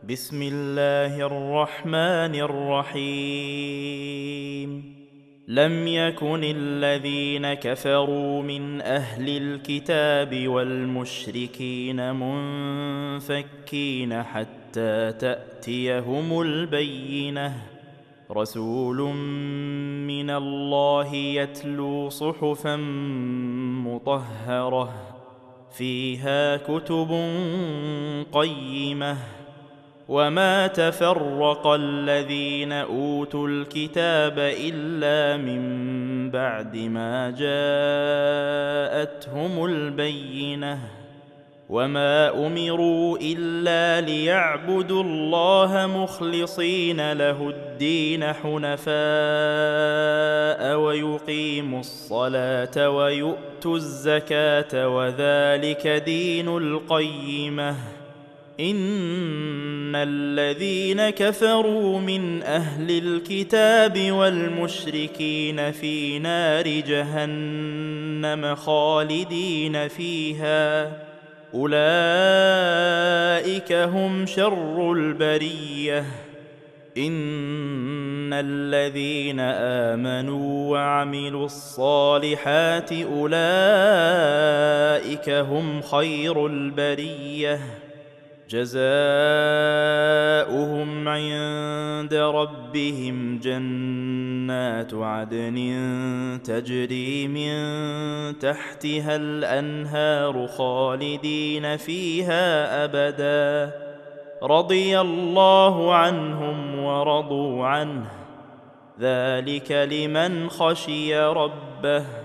بسم الله الرحمن الرحيم. لم يكن الذين كفروا من أهل الكتاب والمشركين منفكين حتى تأتيهم البينة. رسول من الله يتلو صحفا مطهرة فيها كتب قيمة. وما تفرق الذين أوتوا الكتاب إلا من بعد ما جاءتهم البينة. وما أمروا إلا ليعبدوا الله مخلصين له الدين حنفاء ويقيموا الصلاة ويؤتوا الزكاة وذلك دين القيمة. إن الذين كفروا من أهل الكتاب والمشركين في نار جهنم خالدين فيها أولئك هم شر البرية. إن الذين آمنوا وعملوا الصالحات أولئك هم خير البرية. جزاؤهم عند ربهم جنات عدن تجري من تحتها الأنهار خالدين فيها أبدا. رضي الله عنهم ورضوا عنه ذلك لمن خشي ربه.